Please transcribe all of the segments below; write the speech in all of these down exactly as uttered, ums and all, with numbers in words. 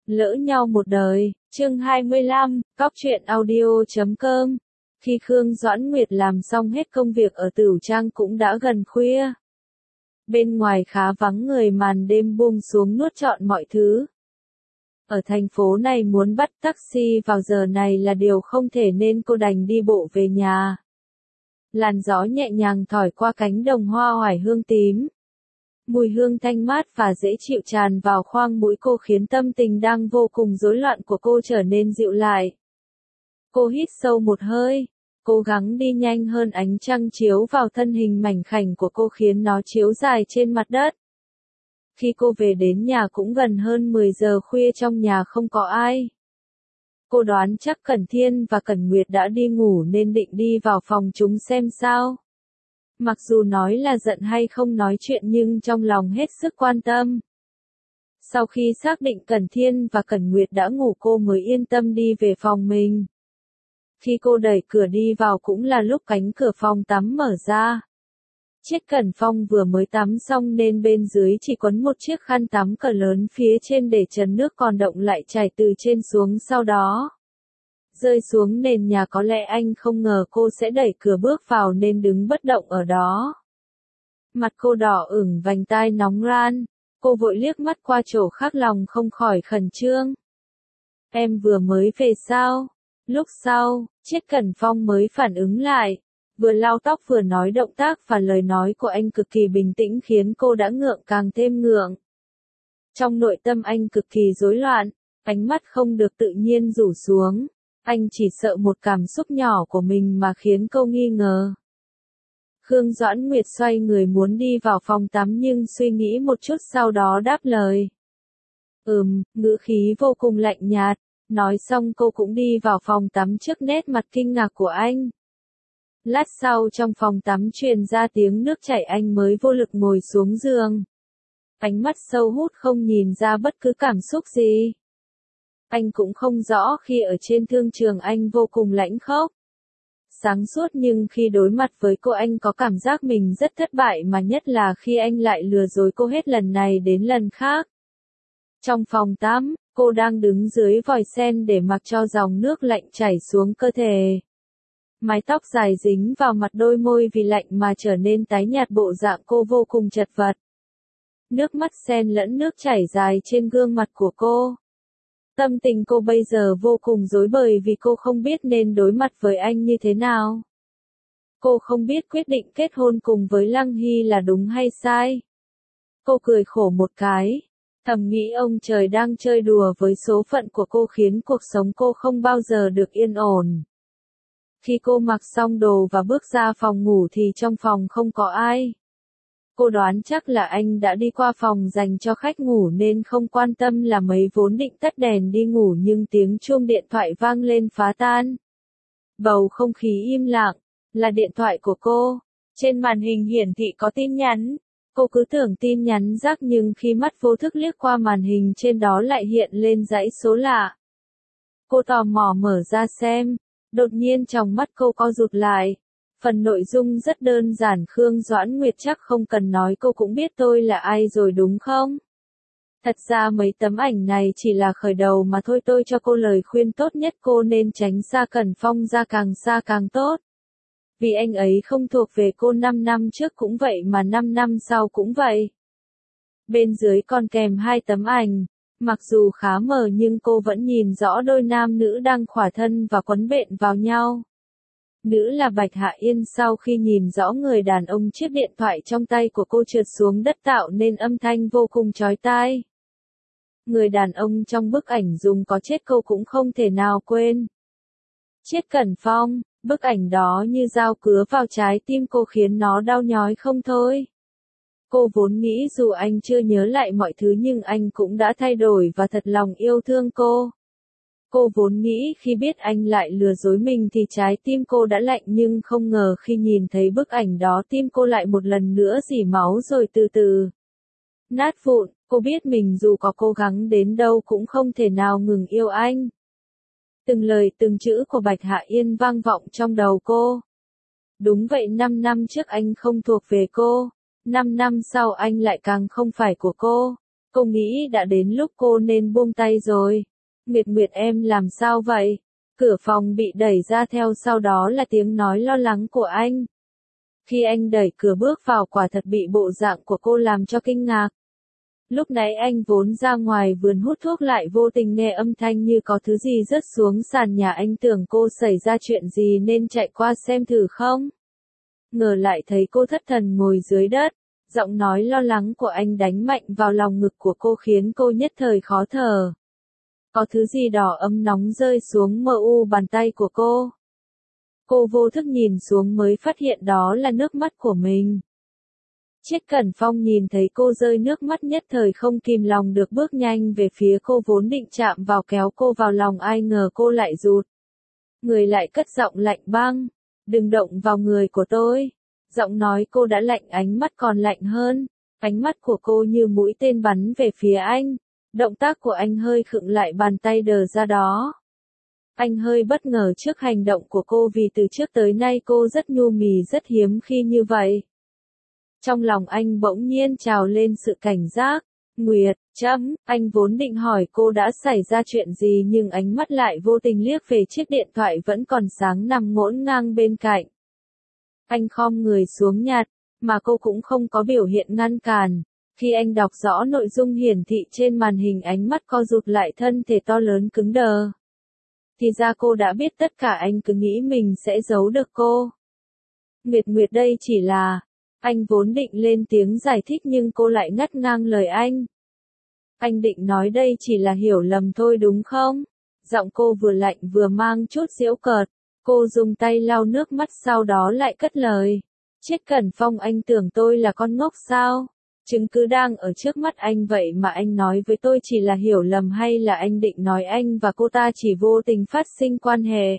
Lỡ nhau một đời, chương hai mươi lăm, cóc truyện audio chấm com. Khi Khương Doãn Nguyệt làm xong hết công việc ở Tửu Trang cũng đã gần khuya. Bên ngoài khá vắng người, màn đêm buông xuống nuốt trọn mọi thứ. Ở thành phố này muốn bắt taxi vào giờ này là điều không thể nên cô đành đi bộ về nhà. Làn gió nhẹ nhàng thổi qua cánh đồng hoa oải hương tím. Mùi hương thanh mát và dễ chịu tràn vào khoang mũi cô khiến tâm tình đang vô cùng rối loạn của cô trở nên dịu lại. Cô hít sâu một hơi, cố gắng đi nhanh hơn, ánh trăng chiếu vào thân hình mảnh khảnh của cô khiến nó chiếu dài trên mặt đất. Khi cô về đến nhà cũng gần hơn mười giờ khuya, trong nhà không có ai. Cô đoán chắc Cẩn Thiên và Cẩn Nguyệt đã đi ngủ nên định đi vào phòng chúng xem sao. Mặc dù nói là giận hay không nói chuyện nhưng trong lòng hết sức quan tâm. Sau khi xác định Cẩn Thiên và Cẩn Nguyệt đã ngủ, cô mới yên tâm đi về phòng mình. Khi cô đẩy cửa đi vào cũng là lúc cánh cửa phòng tắm mở ra. Chiếc Cẩn Phong vừa mới tắm xong nên bên dưới chỉ quấn một chiếc khăn tắm cỡ lớn, phía trên để trần nước còn động lại chảy từ trên xuống, sau đó rơi xuống nền nhà. Có lẽ anh không ngờ cô sẽ đẩy cửa bước vào nên đứng bất động ở đó. Mặt cô đỏ ửng, vành tai nóng ran, cô vội liếc mắt qua chỗ khác, lòng không khỏi khẩn trương. Em vừa mới về sao? Lúc sau, chiếc Cẩn Phong mới phản ứng lại, vừa lau tóc vừa nói, động tác và lời nói của anh cực kỳ bình tĩnh khiến cô đã ngượng càng thêm ngượng. Trong nội tâm anh cực kỳ rối loạn, ánh mắt không được tự nhiên rủ xuống. Anh chỉ sợ một cảm xúc nhỏ của mình mà khiến cô nghi ngờ. Khương Doãn Nguyệt xoay người muốn đi vào phòng tắm nhưng suy nghĩ một chút sau đó đáp lời. Ừm, ngữ khí vô cùng lạnh nhạt. Nói xong cô cũng đi vào phòng tắm trước nét mặt kinh ngạc của anh. Lát sau trong phòng tắm truyền ra tiếng nước chảy, anh mới vô lực ngồi xuống giường. Ánh mắt sâu hút không nhìn ra bất cứ cảm xúc gì. Anh cũng không rõ khi ở trên thương trường anh vô cùng lãnh khốc, sáng suốt, nhưng khi đối mặt với cô anh có cảm giác mình rất thất bại, mà nhất là khi anh lại lừa dối cô hết lần này đến lần khác. Trong phòng tắm, cô đang đứng dưới vòi sen để mặc cho dòng nước lạnh chảy xuống cơ thể. Mái tóc dài dính vào mặt, đôi môi vì lạnh mà trở nên tái nhạt, bộ dạng cô vô cùng chật vật. Nước mắt xen lẫn nước chảy dài trên gương mặt của cô. Tâm tình cô bây giờ vô cùng rối bời vì cô không biết nên đối mặt với anh như thế nào. Cô không biết quyết định kết hôn cùng với Lăng Hy là đúng hay sai. Cô cười khổ một cái, thầm nghĩ ông trời đang chơi đùa với số phận của cô khiến cuộc sống cô không bao giờ được yên ổn. Khi cô mặc xong đồ và bước ra phòng ngủ thì trong phòng không có ai. Cô đoán chắc là anh đã đi qua phòng dành cho khách ngủ nên không quan tâm là mấy, vốn định tắt đèn đi ngủ nhưng tiếng chuông điện thoại vang lên phá tan bầu không khí im lặng. Là điện thoại của cô. Trên màn hình hiển thị có tin nhắn. Cô cứ tưởng tin nhắn rác nhưng khi mắt vô thức liếc qua màn hình, trên đó lại hiện lên dãy số lạ. Cô tò mò mở ra xem, đột nhiên trong mắt cô co rụt lại. Phần nội dung rất đơn giản, Khương Doãn Nguyệt chắc không cần nói cô cũng biết tôi là ai rồi đúng không? Thật ra mấy tấm ảnh này chỉ là khởi đầu mà thôi, tôi cho cô lời khuyên tốt nhất, cô nên tránh xa Cẩn Phong ra càng xa càng tốt. Vì anh ấy không thuộc về cô, năm năm trước cũng vậy mà năm năm sau cũng vậy. Bên dưới còn kèm hai tấm ảnh, mặc dù khá mờ nhưng cô vẫn nhìn rõ đôi nam nữ đang khỏa thân và quấn bện vào nhau. Nữ là Bạch Hạ Yên, sau khi nhìn rõ người đàn ông, chiếc điện thoại trong tay của cô trượt xuống đất tạo nên âm thanh vô cùng chói tai. Người đàn ông trong bức ảnh dùng có chết cô cũng không thể nào quên. Chiết Cẩn Phong, bức ảnh đó như dao cứa vào trái tim cô khiến nó đau nhói không thôi. Cô vốn nghĩ dù anh chưa nhớ lại mọi thứ nhưng anh cũng đã thay đổi và thật lòng yêu thương cô. Cô vốn nghĩ khi biết anh lại lừa dối mình thì trái tim cô đã lạnh, nhưng không ngờ khi nhìn thấy bức ảnh đó tim cô lại một lần nữa rỉ máu rồi từ từ nát vụn. Cô biết mình dù có cố gắng đến đâu cũng không thể nào ngừng yêu anh. Từng lời từng chữ của Bạch Hạ Yên vang vọng trong đầu cô. Đúng vậy, năm năm trước anh không thuộc về cô, năm năm sau anh lại càng không phải của cô. Cô nghĩ đã đến lúc cô nên buông tay rồi. Nguyệt Nguyệt em làm sao vậy? Cửa phòng bị đẩy ra theo sau đó là tiếng nói lo lắng của anh. Khi anh đẩy cửa bước vào quả thật bị bộ dạng của cô làm cho kinh ngạc. Lúc nãy anh vốn ra ngoài vườn hút thuốc lại vô tình nghe âm thanh như có thứ gì rớt xuống sàn nhà, anh tưởng cô xảy ra chuyện gì nên chạy qua xem thử không. Ngờ lại thấy cô thất thần ngồi dưới đất, giọng nói lo lắng của anh đánh mạnh vào lòng ngực của cô khiến cô nhất thời khó thở. Có thứ gì đỏ ấm nóng rơi xuống mờ u bàn tay của cô. Cô vô thức nhìn xuống mới phát hiện đó là nước mắt của mình. Triết Cẩn Phong nhìn thấy cô rơi nước mắt nhất thời không kìm lòng được bước nhanh về phía cô, vốn định chạm vào kéo cô vào lòng, ai ngờ cô lại rụt người lại, cất giọng lạnh băng. Đừng động vào người của tôi. Giọng nói cô đã lạnh, ánh mắt còn lạnh hơn. Ánh mắt của cô như mũi tên bắn về phía anh. Động tác của anh hơi khựng lại, bàn tay đờ ra đó. Anh hơi bất ngờ trước hành động của cô vì từ trước tới nay cô rất nhu mì, rất hiếm khi như vậy. Trong lòng anh bỗng nhiên trào lên sự cảnh giác. Nguyệt, chấm, anh vốn định hỏi cô đã xảy ra chuyện gì nhưng ánh mắt lại vô tình liếc về chiếc điện thoại vẫn còn sáng nằm ngổn ngang bên cạnh. Anh khom người xuống nhặt, mà cô cũng không có biểu hiện ngăn cản. Khi anh đọc rõ nội dung hiển thị trên màn hình, ánh mắt co rụt lại, thân thể to lớn cứng đờ. Thì ra cô đã biết tất cả, anh cứ nghĩ mình sẽ giấu được cô. Nguyệt Nguyệt, đây chỉ là... Anh vốn định lên tiếng giải thích nhưng cô lại ngắt ngang lời anh. Anh định nói đây chỉ là hiểu lầm thôi đúng không? Giọng cô vừa lạnh vừa mang chút giễu cợt. Cô dùng tay lau nước mắt sau đó lại cất lời. Triết Cẩn Phong, anh tưởng tôi là con ngốc sao? Chứng cứ đang ở trước mắt anh vậy mà anh nói với tôi chỉ là hiểu lầm, hay là anh định nói anh và cô ta chỉ vô tình phát sinh quan hệ?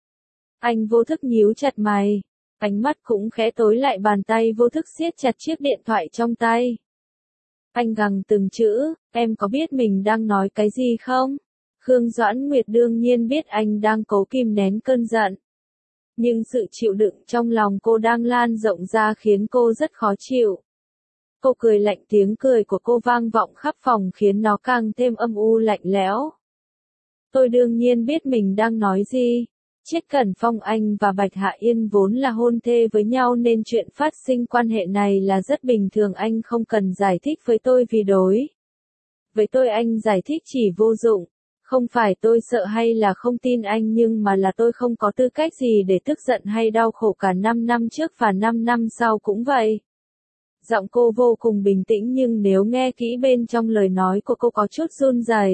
Anh vô thức nhíu chặt mày. Ánh mắt cũng khẽ tối lại, bàn tay vô thức siết chặt chiếc điện thoại trong tay. Anh gằn từng chữ, em có biết mình đang nói cái gì không? Khương Doãn Nguyệt đương nhiên biết anh đang cố kìm nén cơn giận. Nhưng sự chịu đựng trong lòng cô đang lan rộng ra khiến cô rất khó chịu. Cô cười lạnh, tiếng cười của cô vang vọng khắp phòng khiến nó càng thêm âm u lạnh lẽo. Tôi đương nhiên biết mình đang nói gì. Triết Cẩn Phong, anh và Bạch Hạ Yên vốn là hôn thê với nhau nên chuyện phát sinh quan hệ này là rất bình thường, anh không cần giải thích với tôi vì đối với tôi anh giải thích chỉ vô dụng. Không phải tôi sợ hay là không tin anh, nhưng mà là tôi không có tư cách gì để tức giận hay đau khổ, cả năm năm trước và năm năm sau cũng vậy. Giọng cô vô cùng bình tĩnh nhưng nếu nghe kỹ bên trong lời nói của cô có chút run rẩy.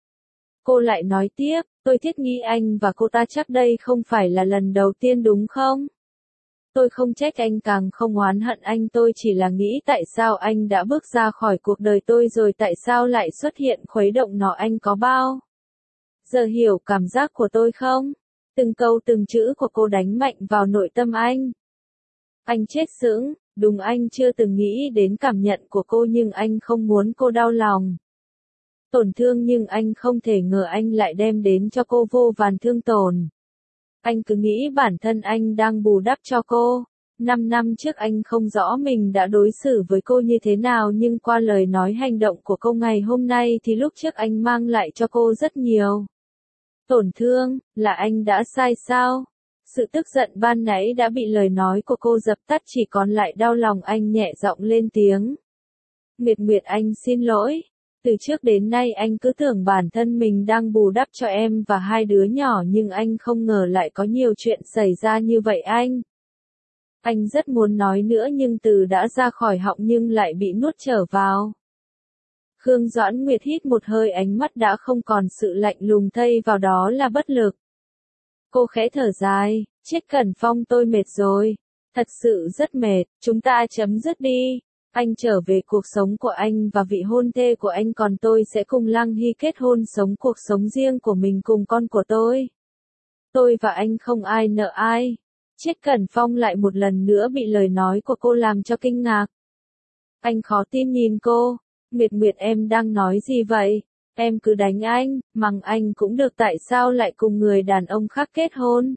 Cô lại nói tiếp, tôi thiết nghĩ anh và cô ta chắc đây không phải là lần đầu tiên đúng không? Tôi không trách anh, càng không oán hận anh, tôi chỉ là nghĩ tại sao anh đã bước ra khỏi cuộc đời tôi rồi tại sao lại xuất hiện khuấy động nó, anh có bao giờ hiểu cảm giác của tôi không? Từng câu từng chữ của cô đánh mạnh vào nội tâm anh. Anh chết sững, đúng, anh chưa từng nghĩ đến cảm nhận của cô nhưng anh không muốn cô đau lòng, tổn thương, nhưng anh không thể ngờ anh lại đem đến cho cô vô vàn thương tổn. Anh cứ nghĩ bản thân anh đang bù đắp cho cô. Năm năm trước anh không rõ mình đã đối xử với cô như thế nào, nhưng qua lời nói hành động của cô ngày hôm nay thì lúc trước anh mang lại cho cô rất nhiều tổn thương. Là anh đã sai sao? Sự tức giận ban nãy đã bị lời nói của cô dập tắt, chỉ còn lại đau lòng. Anh nhẹ giọng lên tiếng. Nguyệt Nguyệt, anh xin lỗi. Từ trước đến nay anh cứ tưởng bản thân mình đang bù đắp cho em và hai đứa nhỏ, nhưng anh không ngờ lại có nhiều chuyện xảy ra như vậy anh. Anh rất muốn nói nữa nhưng từ đã ra khỏi họng nhưng lại bị nuốt trở vào. Khương Doãn Nguyệt hít một hơi, ánh mắt đã không còn sự lạnh lùng, thay vào đó là bất lực. Cô khẽ thở dài, Triết Cẩn Phong, tôi mệt rồi. Thật sự rất mệt, chúng ta chấm dứt đi. Anh trở về cuộc sống của anh và vị hôn thê của anh, còn tôi sẽ cùng Lăng Hy kết hôn, sống cuộc sống riêng của mình cùng con của tôi. Tôi và anh không ai nợ ai. Triết Cẩn Phong lại một lần nữa bị lời nói của cô làm cho kinh ngạc. Anh khó tin nhìn cô. Nguyệt Nguyệt, em đang nói gì vậy? Em cứ đánh anh, mắng anh cũng được, tại sao lại cùng người đàn ông khác kết hôn?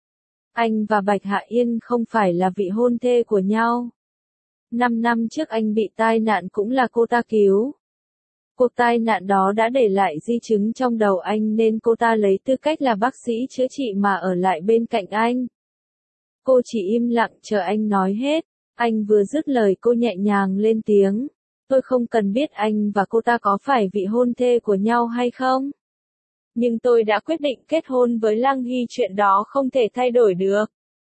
Anh và Bạch Hạ Yên không phải là vị hôn thê của nhau. Năm năm trước anh bị tai nạn cũng là cô ta cứu. Cuộc tai nạn đó đã để lại di chứng trong đầu anh nên cô ta lấy tư cách là bác sĩ chữa trị mà ở lại bên cạnh anh. Cô chỉ im lặng chờ anh nói hết. Anh vừa dứt lời cô nhẹ nhàng lên tiếng. Tôi không cần biết anh và cô ta có phải vị hôn thê của nhau hay không. Nhưng tôi đã quyết định kết hôn với Lăng Hy, chuyện đó không thể thay đổi được.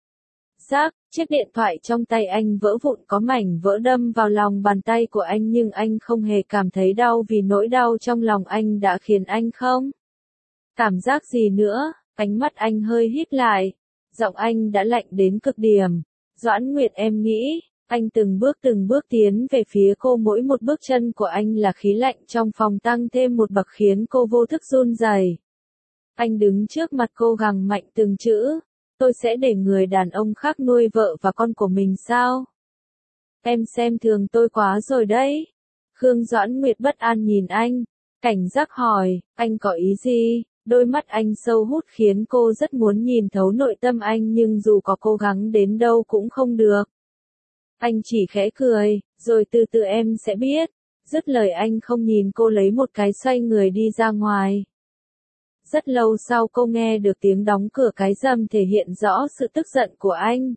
Rác, chiếc điện thoại trong tay anh vỡ vụn, có mảnh vỡ đâm vào lòng bàn tay của anh nhưng anh không hề cảm thấy đau vì nỗi đau trong lòng anh đã khiến anh không cảm giác gì nữa. Ánh mắt anh hơi híp lại. Giọng anh đã lạnh đến cực điểm. Doãn Nguyệt, em nghĩ. Anh từng bước từng bước tiến về phía cô, mỗi một bước chân của anh là khí lạnh trong phòng tăng thêm một bậc khiến cô vô thức run rẩy. Anh đứng trước mặt cô gằn mạnh từng chữ. Tôi sẽ để người đàn ông khác nuôi vợ và con của mình sao? Em xem thường tôi quá rồi đấy. Khương Doãn Nguyệt bất an nhìn anh. Cảnh giác hỏi, anh có ý gì? Đôi mắt anh sâu hút khiến cô rất muốn nhìn thấu nội tâm anh nhưng dù có cố gắng đến đâu cũng không được. Anh chỉ khẽ cười, rồi từ từ em sẽ biết. Dứt lời anh không nhìn cô lấy một cái xoay người đi ra ngoài. Rất lâu sau cô nghe được tiếng đóng cửa cái rầm thể hiện rõ sự tức giận của anh.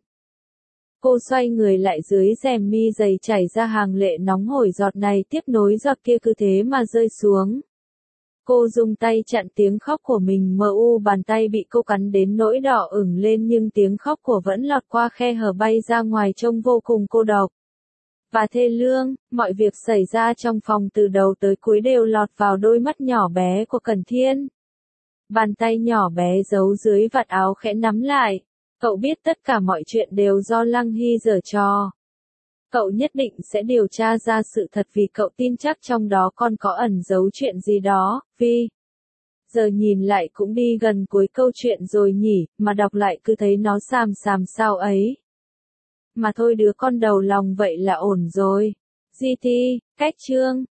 Cô xoay người lại, dưới rèm mi dày chảy ra hàng lệ nóng hổi, giọt này tiếp nối giọt kia cứ thế mà rơi xuống. Cô dùng tay chặn tiếng khóc của mình, mờ u bàn tay bị cô cắn đến nỗi đỏ ửng lên nhưng tiếng khóc của vẫn lọt qua khe hở bay ra ngoài trông vô cùng cô độc và thê lương. Mọi việc xảy ra trong phòng từ đầu tới cuối đều lọt vào đôi mắt nhỏ bé của Cẩn Thiên. Bàn tay nhỏ bé giấu dưới vạt áo khẽ nắm lại. Cậu biết tất cả mọi chuyện đều do Lăng Hy giở trò. Cậu nhất định sẽ điều tra ra sự thật vì cậu tin chắc trong đó còn có ẩn giấu chuyện gì đó, vì... Giờ nhìn lại cũng đi gần cuối câu chuyện rồi nhỉ, mà đọc lại cứ thấy nó xàm xàm sao ấy. Mà thôi, đứa con đầu lòng vậy là ổn rồi. giê tê, cách chương.